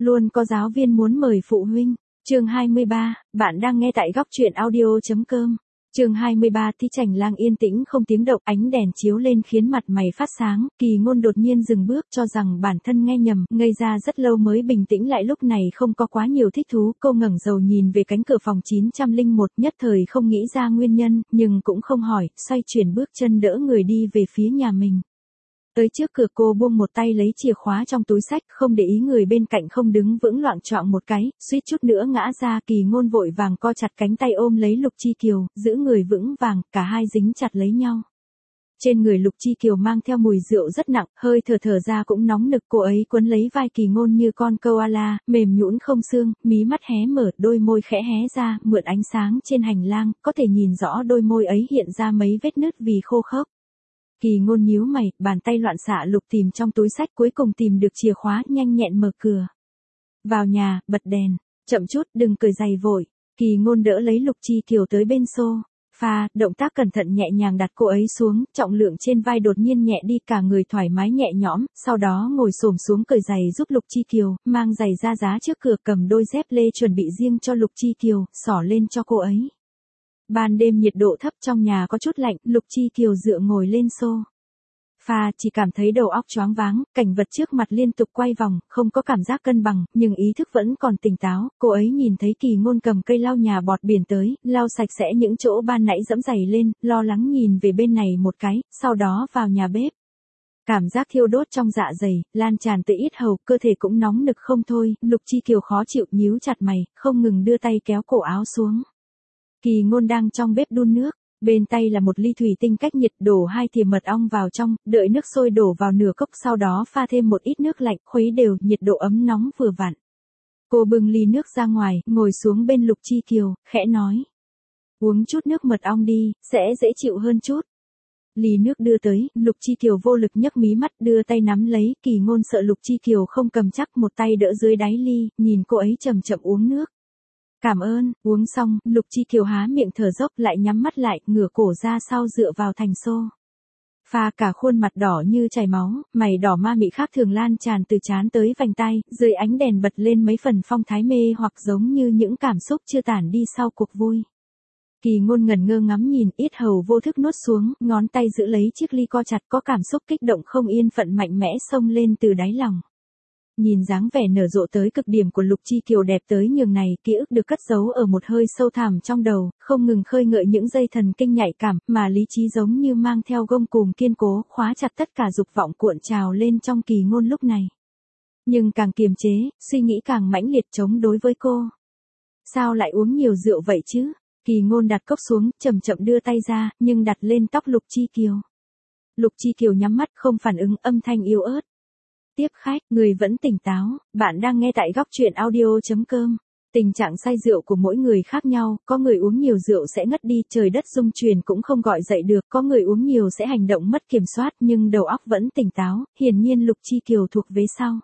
Luôn có giáo viên muốn mời phụ huynh. Chương 23, bạn đang nghe tại góc truyện audio.com. Chương 23, Thi Chành Lang yên tĩnh không tiếng động, ánh đèn chiếu lên khiến mặt mày phát sáng, Kỳ Ngôn đột nhiên dừng bước cho rằng bản thân nghe nhầm, ngây ra rất lâu mới bình tĩnh lại, lúc này không có quá nhiều thích thú, cô ngẩng đầu nhìn về cánh cửa phòng 901, nhất thời không nghĩ ra nguyên nhân, nhưng cũng không hỏi, xoay chuyển bước chân đỡ người đi về phía nhà mình. Tới trước cửa cô buông một tay lấy chìa khóa trong túi xách, không để ý người bên cạnh không đứng vững, loạng choạng một cái, suýt chút nữa ngã ra. Kỳ Ngôn vội vàng co chặt cánh tay ôm lấy Lục Chi Kiều, giữ người vững vàng, cả hai dính chặt lấy nhau. Trên người Lục Chi Kiều mang theo mùi rượu rất nặng, hơi thở ra cũng nóng nực, cô ấy quấn lấy vai Kỳ Ngôn như con koala, mềm nhũn không xương, mí mắt hé mở, đôi môi khẽ hé ra, mượn ánh sáng trên hành lang, có thể nhìn rõ đôi môi ấy hiện ra mấy vết nứt vì khô khốc. Kỳ Ngôn nhíu mày, bàn tay loạn xạ lục tìm trong túi xách, cuối cùng tìm được chìa khóa, nhanh nhẹn mở cửa. Vào nhà, bật đèn, chậm chút, đừng cởi giày vội. Kỳ Ngôn đỡ lấy Lục Chi Kiều tới bên sofa, động tác cẩn thận nhẹ nhàng đặt cô ấy xuống, trọng lượng trên vai đột nhiên nhẹ đi, cả người thoải mái nhẹ nhõm, sau đó ngồi xổm xuống cởi giày giúp Lục Chi Kiều, mang giày ra giá trước cửa, cầm đôi dép lê chuẩn bị riêng cho Lục Chi Kiều, xỏ lên cho cô ấy. Ban đêm nhiệt độ thấp, trong nhà có chút lạnh, Lục Chi Kiều dựa ngồi lên sofa, chỉ cảm thấy đầu óc choáng váng, cảnh vật trước mặt liên tục quay vòng, không có cảm giác cân bằng, nhưng ý thức vẫn còn tỉnh táo. Cô ấy nhìn thấy Kỳ Ngôn cầm cây lau nhà bọt biển tới, lau sạch sẽ những chỗ ban nãy dẫm giày lên, lo lắng nhìn về bên này một cái, sau đó vào nhà bếp. Cảm giác thiêu đốt trong dạ dày, lan tràn tới yết hầu, cơ thể cũng nóng nực không thôi. Lục Chi Kiều khó chịu, nhíu chặt mày, không ngừng đưa tay kéo cổ áo xuống. Kỳ Ngôn đang trong bếp đun nước, bên tay là một ly thủy tinh cách nhiệt, đổ 2 thìa mật ong vào trong, đợi nước sôi đổ vào nửa cốc, sau đó pha thêm một ít nước lạnh, khuấy đều, nhiệt độ ấm nóng vừa vặn. Cô bưng ly nước ra ngoài, ngồi xuống bên Lục Chi Kiều, khẽ nói: "Uống chút nước mật ong đi, sẽ dễ chịu hơn chút." Ly nước đưa tới, Lục Chi Kiều vô lực nhấc mí mắt, đưa tay nắm lấy. Kỳ Ngôn sợ Lục Chi Kiều không cầm chắc, một tay đỡ dưới đáy ly, nhìn cô ấy chậm chậm uống nước. "Cảm ơn." Uống xong, Lục Chi Kiều há miệng thở dốc, lại nhắm mắt lại, ngửa cổ ra sau dựa vào thành sofa, cả khuôn mặt đỏ như chảy máu, mày đỏ ma mị khác thường lan tràn từ trán tới vành tai, dưới ánh đèn bật lên mấy phần phong thái mê hoặc, giống như những cảm xúc chưa tản đi sau cuộc vui. Kỳ Ngôn ngẩn ngơ ngắm nhìn, yết hầu vô thức nuốt xuống, ngón tay giữ lấy chiếc ly co chặt, có cảm xúc kích động không yên phận mạnh mẽ xông lên từ đáy lòng. Nhìn dáng vẻ nở rộ tới cực điểm của Lục Chi Kiều đẹp tới nhường này, ký ức được cất giấu ở một hơi sâu thẳm trong đầu, không ngừng khơi gợi những dây thần kinh nhạy cảm, mà lý trí giống như mang theo gông cùm kiên cố, khóa chặt tất cả dục vọng cuộn trào lên trong Kỳ Ngôn lúc này. Nhưng càng kiềm chế, suy nghĩ càng mãnh liệt chống đối với cô. Sao lại uống nhiều rượu vậy chứ? Kỳ Ngôn đặt cốc xuống, chậm chậm đưa tay ra, nhưng đặt lên tóc Lục Chi Kiều. Lục Chi Kiều nhắm mắt không phản ứng, âm thanh yếu ớt: "Tiếp khách, người vẫn tỉnh táo, bạn đang nghe tại góc truyện audio.com." Tình trạng say rượu của mỗi người khác nhau, có người uống nhiều rượu sẽ ngất đi, trời đất rung chuyển cũng không gọi dậy được, có người uống nhiều sẽ hành động mất kiểm soát nhưng đầu óc vẫn tỉnh táo, hiển nhiên Lục Chi Kiều thuộc vế sau.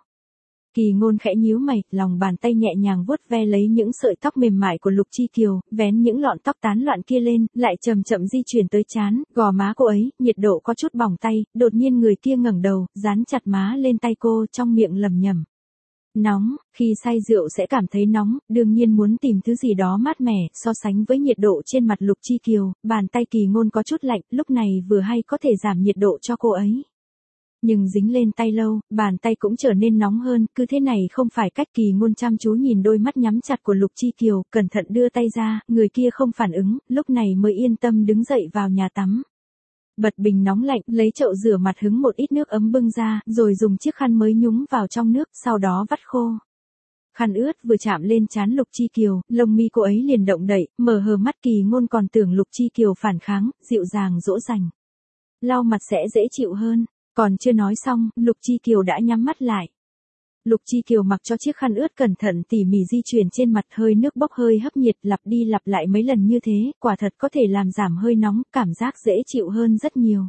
Kỳ Ngôn khẽ nhíu mày, lòng bàn tay nhẹ nhàng vuốt ve lấy những sợi tóc mềm mại của Lục Chi Kiều, vén những lọn tóc tán loạn kia lên, lại chậm chậm di chuyển tới trán, gò má cô ấy, nhiệt độ có chút bỏng tay, đột nhiên người kia ngẩng đầu, dán chặt má lên tay cô, trong miệng lẩm nhẩm: "Nóng." Khi say rượu sẽ cảm thấy nóng, đương nhiên muốn tìm thứ gì đó mát mẻ, so sánh với nhiệt độ trên mặt Lục Chi Kiều, bàn tay Kỳ Ngôn có chút lạnh, lúc này vừa hay có thể giảm nhiệt độ cho cô ấy. Nhưng dính lên tay lâu, bàn tay cũng trở nên nóng hơn, cứ thế này không phải cách. Kỳ Ngôn chăm chú nhìn đôi mắt nhắm chặt của Lục Chi Kiều, cẩn thận đưa tay ra, người kia không phản ứng, lúc này mới yên tâm đứng dậy vào nhà tắm. Bật bình nóng lạnh, lấy chậu rửa mặt hứng một ít nước ấm bưng ra, rồi dùng chiếc khăn mới nhúng vào trong nước, sau đó vắt khô. Khăn ướt vừa chạm lên trán Lục Chi Kiều, lông mi cô ấy liền động đậy, mở hờ mắt. Kỳ Ngôn còn tưởng Lục Chi Kiều phản kháng, dịu dàng dỗ dành: "Lau mặt sẽ dễ chịu hơn." Còn chưa nói xong, Lục Chi Kiều đã nhắm mắt lại. Lục Chi Kiều mặc cho chiếc khăn ướt cẩn thận tỉ mỉ di chuyển trên mặt, hơi nước bốc hơi hấp nhiệt, lặp đi lặp lại mấy lần như thế, quả thật có thể làm giảm hơi nóng, cảm giác dễ chịu hơn rất nhiều.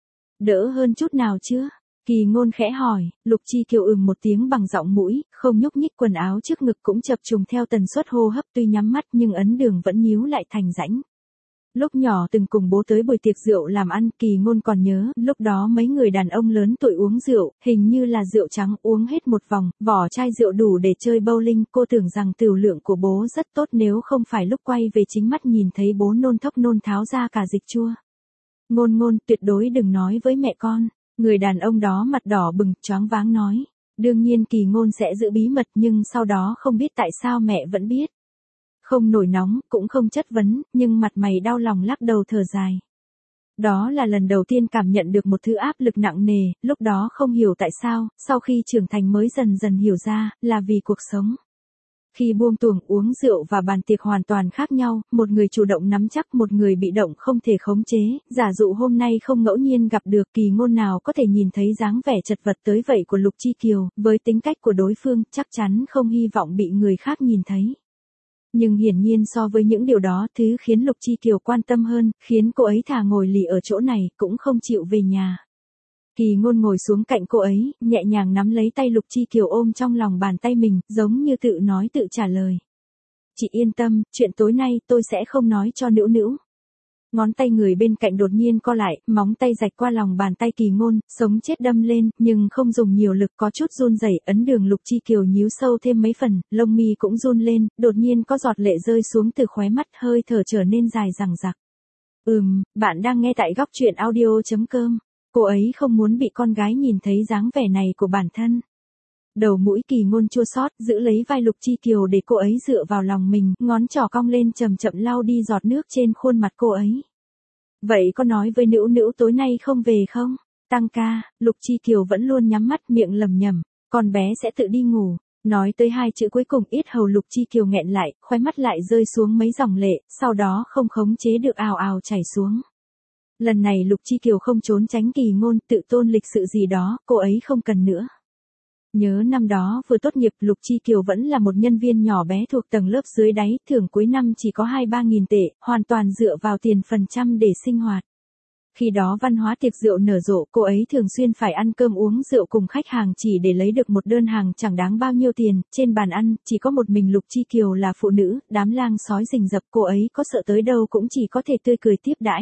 "Đỡ hơn chút nào chưa?" Kỳ Ngôn khẽ hỏi. Lục Chi Kiều một tiếng bằng giọng mũi, không nhúc nhích, quần áo trước ngực cũng chập trùng theo tần suất hô hấp, tuy nhắm mắt nhưng ấn đường vẫn nhíu lại thành rãnh. Lúc nhỏ từng cùng bố tới buổi tiệc rượu làm ăn, Kỳ Ngôn còn nhớ, lúc đó mấy người đàn ông lớn tuổi uống rượu, hình như là rượu trắng, uống hết một vòng, vỏ chai rượu đủ để chơi bowling, cô tưởng rằng tửu lượng của bố rất tốt nếu không phải lúc quay về chính mắt nhìn thấy bố nôn thốc nôn tháo ra cả dịch chua. Ngôn Ngôn, tuyệt đối đừng nói với mẹ con. Người đàn ông đó mặt đỏ bừng, choáng váng nói. Đương nhiên Kỳ Ngôn sẽ giữ bí mật nhưng sau đó không biết tại sao mẹ vẫn biết. Không nổi nóng, cũng không chất vấn, nhưng mặt mày đau lòng lắc đầu thở dài. Đó là lần đầu tiên cảm nhận được một thứ áp lực nặng nề, lúc đó không hiểu tại sao, sau khi trưởng thành mới dần dần hiểu ra, là vì cuộc sống. Khi buông tuồng uống rượu và bàn tiệc hoàn toàn khác nhau, một người chủ động nắm chắc, một người bị động không thể khống chế, giả dụ hôm nay không ngẫu nhiên gặp được, Kỳ Ngôn nào có thể nhìn thấy dáng vẻ chật vật tới vậy của Lục Chi Kiều, với tính cách của đối phương, chắc chắn không hy vọng bị người khác nhìn thấy. Nhưng hiển nhiên so với những điều đó, thứ khiến Lục Chi Kiều quan tâm hơn, khiến cô ấy thà ngồi lì ở chỗ này, cũng không chịu về nhà. Kỳ Ngôn ngồi xuống cạnh cô ấy, nhẹ nhàng nắm lấy tay Lục Chi Kiều ôm trong lòng bàn tay mình, giống như tự nói tự trả lời. Chị yên tâm, chuyện tối nay tôi sẽ không nói cho Nữu Nữu. Ngón tay người bên cạnh đột nhiên co lại, móng tay rạch qua lòng bàn tay Kỳ Ngôn, sống chết đâm lên, nhưng không dùng nhiều lực, có chút run rẩy, ấn đường Lục Chi Kiều nhíu sâu thêm mấy phần, lông mi cũng run lên, đột nhiên có giọt lệ rơi xuống từ khóe mắt, hơi thở trở nên dài dằng dặc. Bạn đang nghe tại góc truyện audio.com. Cô ấy không muốn bị con gái nhìn thấy dáng vẻ này của bản thân. Đầu mũi Kỳ Ngôn chua xót, giữ lấy vai Lục Chi Kiều để cô ấy dựa vào lòng mình, ngón trỏ cong lên chậm chậm lau đi giọt nước trên khuôn mặt cô ấy. Vậy có nói với Nữu Nữu tối nay không về không? Tăng ca, Lục Chi Kiều vẫn luôn nhắm mắt miệng lẩm nhẩm, con bé sẽ tự đi ngủ. Nói tới hai chữ cuối cùng yết hầu Lục Chi Kiều nghẹn lại, khóe mắt lại rơi xuống mấy dòng lệ, sau đó không khống chế được ào ào chảy xuống. Lần này Lục Chi Kiều không trốn tránh Kỳ Ngôn, tự tôn lịch sự gì đó, cô ấy không cần nữa. Nhớ năm đó vừa tốt nghiệp, Lục Chi Kiều vẫn là một nhân viên nhỏ bé thuộc tầng lớp dưới đáy, thưởng cuối năm chỉ có 2-3 nghìn tệ, hoàn toàn dựa vào tiền phần trăm để sinh hoạt. Khi đó văn hóa tiệc rượu nở rộ, cô ấy thường xuyên phải ăn cơm uống rượu cùng khách hàng chỉ để lấy được một đơn hàng chẳng đáng bao nhiêu tiền, trên bàn ăn, chỉ có một mình Lục Chi Kiều là phụ nữ, đám lang sói rình rập, cô ấy có sợ tới đâu cũng chỉ có thể tươi cười tiếp đãi.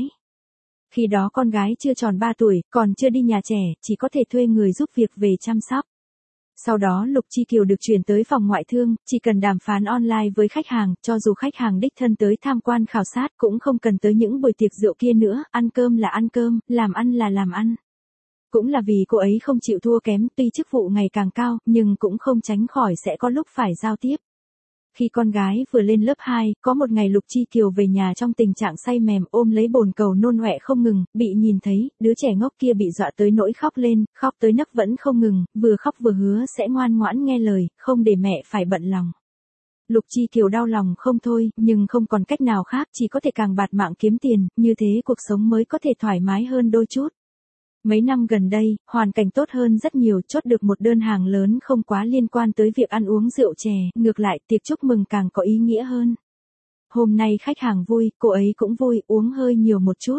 Khi đó con gái chưa tròn 3 tuổi, còn chưa đi nhà trẻ, chỉ có thể thuê người giúp việc về chăm sóc. Sau đó Lục Chi Kiều được chuyển tới phòng ngoại thương, chỉ cần đàm phán online với khách hàng, cho dù khách hàng đích thân tới tham quan khảo sát cũng không cần tới những buổi tiệc rượu kia nữa, ăn cơm là ăn cơm, làm ăn là làm ăn. Cũng là vì cô ấy không chịu thua kém, tuy chức vụ ngày càng cao, nhưng cũng không tránh khỏi sẽ có lúc phải giao tiếp. Khi con gái vừa lên lớp 2, có một ngày Lục Chi Kiều về nhà trong tình trạng say mềm, ôm lấy bồn cầu nôn ọe không ngừng, bị nhìn thấy, đứa trẻ ngốc kia bị dọa tới nỗi khóc lên, khóc tới nấc vẫn không ngừng, vừa khóc vừa hứa sẽ ngoan ngoãn nghe lời, không để mẹ phải bận lòng. Lục Chi Kiều đau lòng không thôi, nhưng không còn cách nào khác, chỉ có thể càng bạt mạng kiếm tiền, như thế cuộc sống mới có thể thoải mái hơn đôi chút. Mấy năm gần đây, hoàn cảnh tốt hơn rất nhiều, chốt được một đơn hàng lớn không quá liên quan tới việc ăn uống rượu chè, ngược lại tiệc chúc mừng càng có ý nghĩa hơn. Hôm nay khách hàng vui, cô ấy cũng vui, uống hơi nhiều một chút.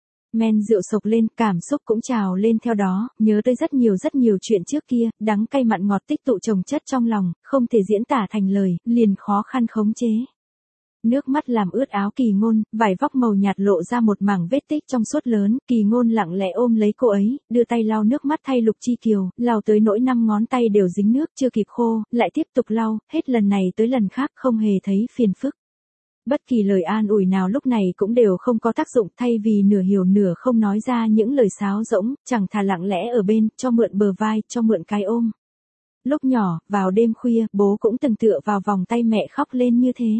Men rượu sộc lên, cảm xúc cũng trào lên theo đó, nhớ tới rất nhiều chuyện trước kia, đắng cay mặn ngọt tích tụ chồng chất trong lòng, không thể diễn tả thành lời, liền khó khăn khống chế. Nước mắt làm ướt áo Kỳ Ngôn, vải vóc màu nhạt lộ ra một mảng vết tích trong suốt lớn, Kỳ Ngôn lặng lẽ ôm lấy cô ấy, đưa tay lau nước mắt thay Lục Chi Kiều, lau tới nỗi 5 ngón tay đều dính nước, chưa kịp khô, lại tiếp tục lau, hết lần này tới lần khác không hề thấy phiền phức. Bất kỳ lời an ủi nào lúc này cũng đều không có tác dụng, thay vì nửa hiểu nửa không nói ra những lời sáo rỗng, chẳng thà lặng lẽ ở bên, cho mượn bờ vai, cho mượn cái ôm. Lúc nhỏ, vào đêm khuya, bố cũng từng tựa vào vòng tay mẹ khóc lên như thế.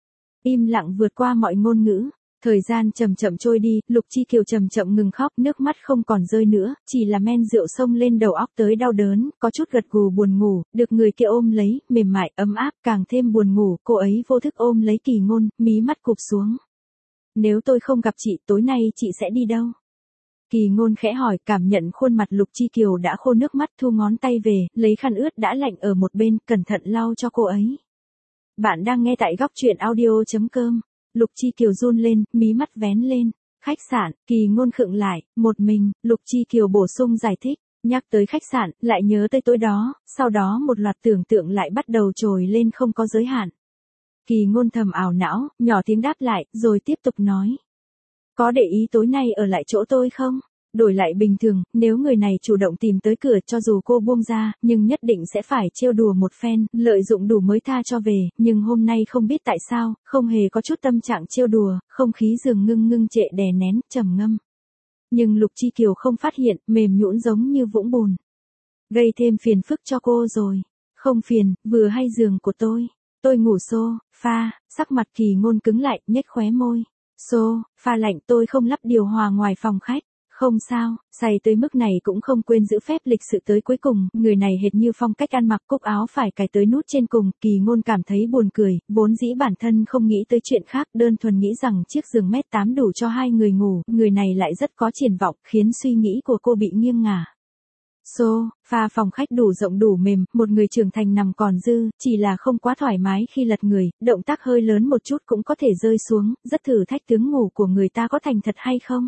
Im lặng vượt qua mọi ngôn ngữ, thời gian chậm chậm trôi đi, Lục Chi Kiều chậm chậm ngừng khóc, nước mắt không còn rơi nữa, chỉ là men rượu xông lên đầu óc tới đau đớn, có chút gật gù buồn ngủ, được người kia ôm lấy, mềm mại, ấm áp, càng thêm buồn ngủ, cô ấy vô thức ôm lấy Kỳ Ngôn, mí mắt cụp xuống. Nếu tôi không gặp chị, tối nay chị sẽ đi đâu? Kỳ Ngôn khẽ hỏi, cảm nhận khuôn mặt Lục Chi Kiều đã khô nước mắt, thu ngón tay về, lấy khăn ướt đã lạnh ở một bên, cẩn thận lau cho cô ấy. Bạn đang nghe tại góc truyện audio.com. Lục Chi Kiều run lên, mí mắt vén lên. Khách sạn, Kỳ Ngôn khựng lại, một mình, Lục Chi Kiều bổ sung giải thích. Nhắc tới khách sạn, lại nhớ tới tối đó, sau đó một loạt tưởng tượng lại bắt đầu trồi lên không có giới hạn. Kỳ Ngôn thầm ảo não, nhỏ tiếng đáp lại, rồi tiếp tục nói. Có để ý tối nay ở lại chỗ tôi không? Đổi lại bình thường, nếu người này chủ động tìm tới cửa cho dù cô buông ra, nhưng nhất định sẽ phải trêu đùa một phen, lợi dụng đủ mới tha cho về, nhưng hôm nay không biết tại sao, không hề có chút tâm trạng trêu đùa, không khí giường ngưng trệ đè nén, trầm ngâm. Nhưng Lục Chi Kiều không phát hiện, mềm nhũn giống như vũng bùn. Gây thêm phiền phức cho cô rồi. Không phiền, vừa hay giường của tôi ngủ sofa, sắc mặt Kỳ Ngôn cứng lại, nhếch khóe môi. Sofa lạnh, tôi không lắp điều hòa ngoài phòng khách. Không sao, say tới mức này cũng không quên giữ phép lịch sự tới cuối cùng, người này hệt như phong cách ăn mặc, cúc áo phải cài tới nút trên cùng, Kỳ Ngôn cảm thấy buồn cười, vốn dĩ bản thân không nghĩ tới chuyện khác, đơn thuần nghĩ rằng chiếc giường 1m8 đủ cho hai người ngủ, người này lại rất có triển vọng, khiến suy nghĩ của cô bị nghiêng ngả. Sofa phòng khách đủ rộng đủ mềm, một người trưởng thành nằm còn dư, chỉ là không quá thoải mái khi lật người, động tác hơi lớn một chút cũng có thể rơi xuống, rất thử thách tướng ngủ của người ta có thành thật hay không.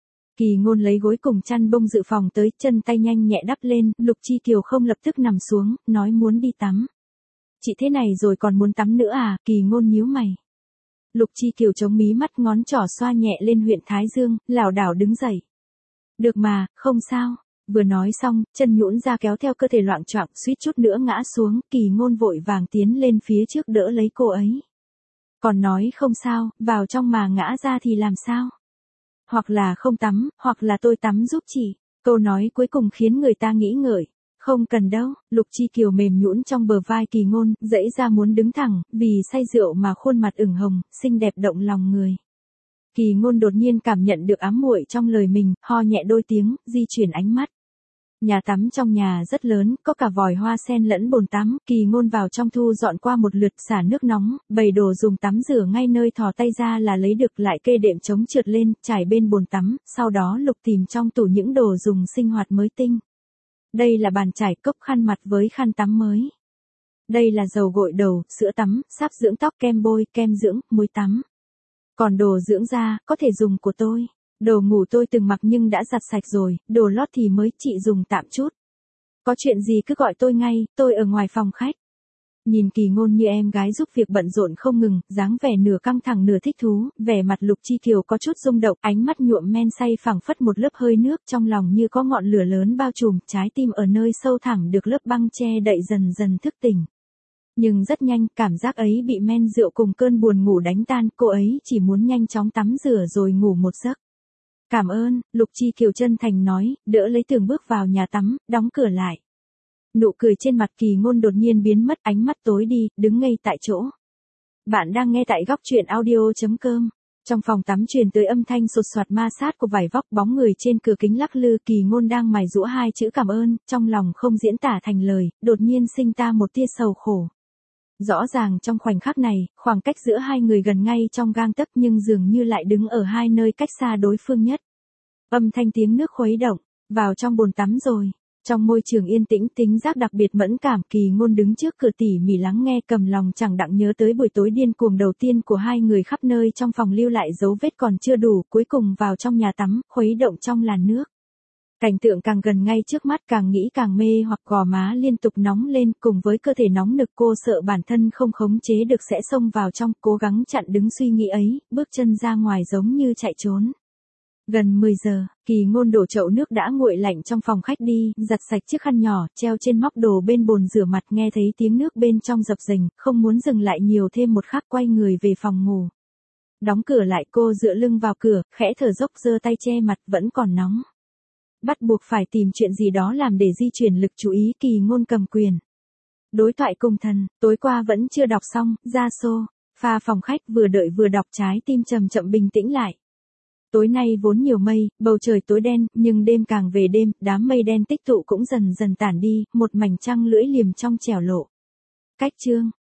Kỳ Ngôn lấy gối cùng chăn bông dự phòng tới, chân tay nhanh nhẹ đắp lên, Lục Chi Kiều không lập tức nằm xuống, nói muốn đi tắm. Chị thế này rồi còn muốn tắm nữa à? Kỳ Ngôn nhíu mày. Lục Chi Kiều chống mí mắt, ngón trỏ xoa nhẹ lên huyện thái dương, lảo đảo đứng dậy. Được mà, không sao. Vừa nói xong, chân nhũn ra kéo theo cơ thể loạng choạng, suýt chút nữa ngã xuống, Kỳ Ngôn vội vàng tiến lên phía trước đỡ lấy cô ấy. Còn nói không sao, vào trong mà ngã ra thì làm sao? Hoặc là không tắm, hoặc là tôi tắm giúp chị. Câu nói cuối cùng khiến người ta nghĩ ngợi. Không cần đâu, Lục Chi Kiều mềm nhũn trong bờ vai Kỳ Ngôn, dãy ra muốn đứng thẳng, vì say rượu mà khuôn mặt ửng hồng, xinh đẹp động lòng người. Kỳ Ngôn đột nhiên cảm nhận được ám muội trong lời mình, ho nhẹ đôi tiếng, di chuyển ánh mắt. Nhà tắm trong nhà rất lớn, có cả vòi hoa sen lẫn bồn tắm, Kỳ Ngôn vào trong thu dọn qua một lượt, xả nước nóng, bày đồ dùng tắm rửa ngay nơi thò tay ra là lấy được, lại kê đệm chống trượt lên, trải bên bồn tắm, sau đó lục tìm trong tủ những đồ dùng sinh hoạt mới tinh. Đây là bàn chải, cốc khăn mặt với khăn tắm mới. Đây là dầu gội đầu, sữa tắm, sáp dưỡng tóc, kem bôi, kem dưỡng, muối tắm. Còn đồ dưỡng da, có thể dùng của tôi. Đồ ngủ tôi từng mặc nhưng đã giặt sạch rồi, đồ lót thì mới, chị dùng tạm chút. Có chuyện gì cứ gọi tôi ngay, tôi ở ngoài phòng khách. Nhìn Kỳ Ngôn như em gái giúp việc bận rộn không ngừng, dáng vẻ nửa căng thẳng nửa thích thú, vẻ mặt Lục Chi Kiều có chút rung động, ánh mắt nhuộm men say phảng phất một lớp hơi nước, trong lòng như có ngọn lửa lớn bao trùm, trái tim ở nơi sâu thẳm được lớp băng che đậy dần dần thức tỉnh. Nhưng rất nhanh, cảm giác ấy bị men rượu cùng cơn buồn ngủ đánh tan, cô ấy chỉ muốn nhanh chóng tắm rửa rồi ngủ một giấc. Cảm ơn, Lục Chi Kiều chân thành nói, đỡ lấy Tường bước vào nhà tắm, đóng cửa lại. Nụ cười trên mặt Kỳ Ngôn đột nhiên biến mất, ánh mắt tối đi, đứng ngây tại chỗ. Bạn đang nghe tại góc truyện audio.com. Trong phòng tắm truyền tới âm thanh sột soạt ma sát của vải vóc, bóng người trên cửa kính lắc lư, Kỳ Ngôn đang mài giũa hai chữ cảm ơn, trong lòng không diễn tả thành lời, đột nhiên sinh ta một tia sầu khổ. Rõ ràng trong khoảnh khắc này, khoảng cách giữa hai người gần ngay trong gang tấc nhưng dường như lại đứng ở hai nơi cách xa đối phương nhất. Âm thanh tiếng nước khuấy động, vào trong bồn tắm rồi. Trong môi trường yên tĩnh, tính giác đặc biệt mẫn cảm, Kỳ Ngôn đứng trước cửa tỉ mỉ lắng nghe, cầm lòng chẳng đặng nhớ tới buổi tối điên cuồng đầu tiên của hai người, khắp nơi trong phòng lưu lại dấu vết còn chưa đủ, cuối cùng vào trong nhà tắm, khuấy động trong làn nước. Cảnh tượng càng gần ngay trước mắt, càng nghĩ càng mê hoặc, gò má liên tục nóng lên, cùng với cơ thể nóng nực, cô sợ bản thân không khống chế được sẽ xông vào trong, cố gắng chặn đứng suy nghĩ ấy, bước chân ra ngoài giống như chạy trốn. Gần 10 giờ, Kỳ Ngôn đổ chậu nước đã nguội lạnh trong phòng khách đi, giặt sạch chiếc khăn nhỏ, treo trên móc đồ bên bồn rửa mặt, nghe thấy tiếng nước bên trong dập dềnh, không muốn dừng lại nhiều thêm một khắc, quay người về phòng ngủ. Đóng cửa lại, cô dựa lưng vào cửa, khẽ thở dốc, giơ tay che mặt, vẫn còn nóng. Bắt buộc phải tìm chuyện gì đó làm để di chuyển lực chú ý, Kỳ Ngôn cầm quyền. Đối thoại cùng thần, tối qua vẫn chưa đọc xong, ra sofa phòng khách, vừa đợi vừa đọc, trái tim chậm chậm bình tĩnh lại. Tối nay vốn nhiều mây, bầu trời tối đen, nhưng đêm càng về đêm, đám mây đen tích tụ cũng dần dần tản đi, một mảnh trăng lưỡi liềm trong trẻo lộ. Cách chương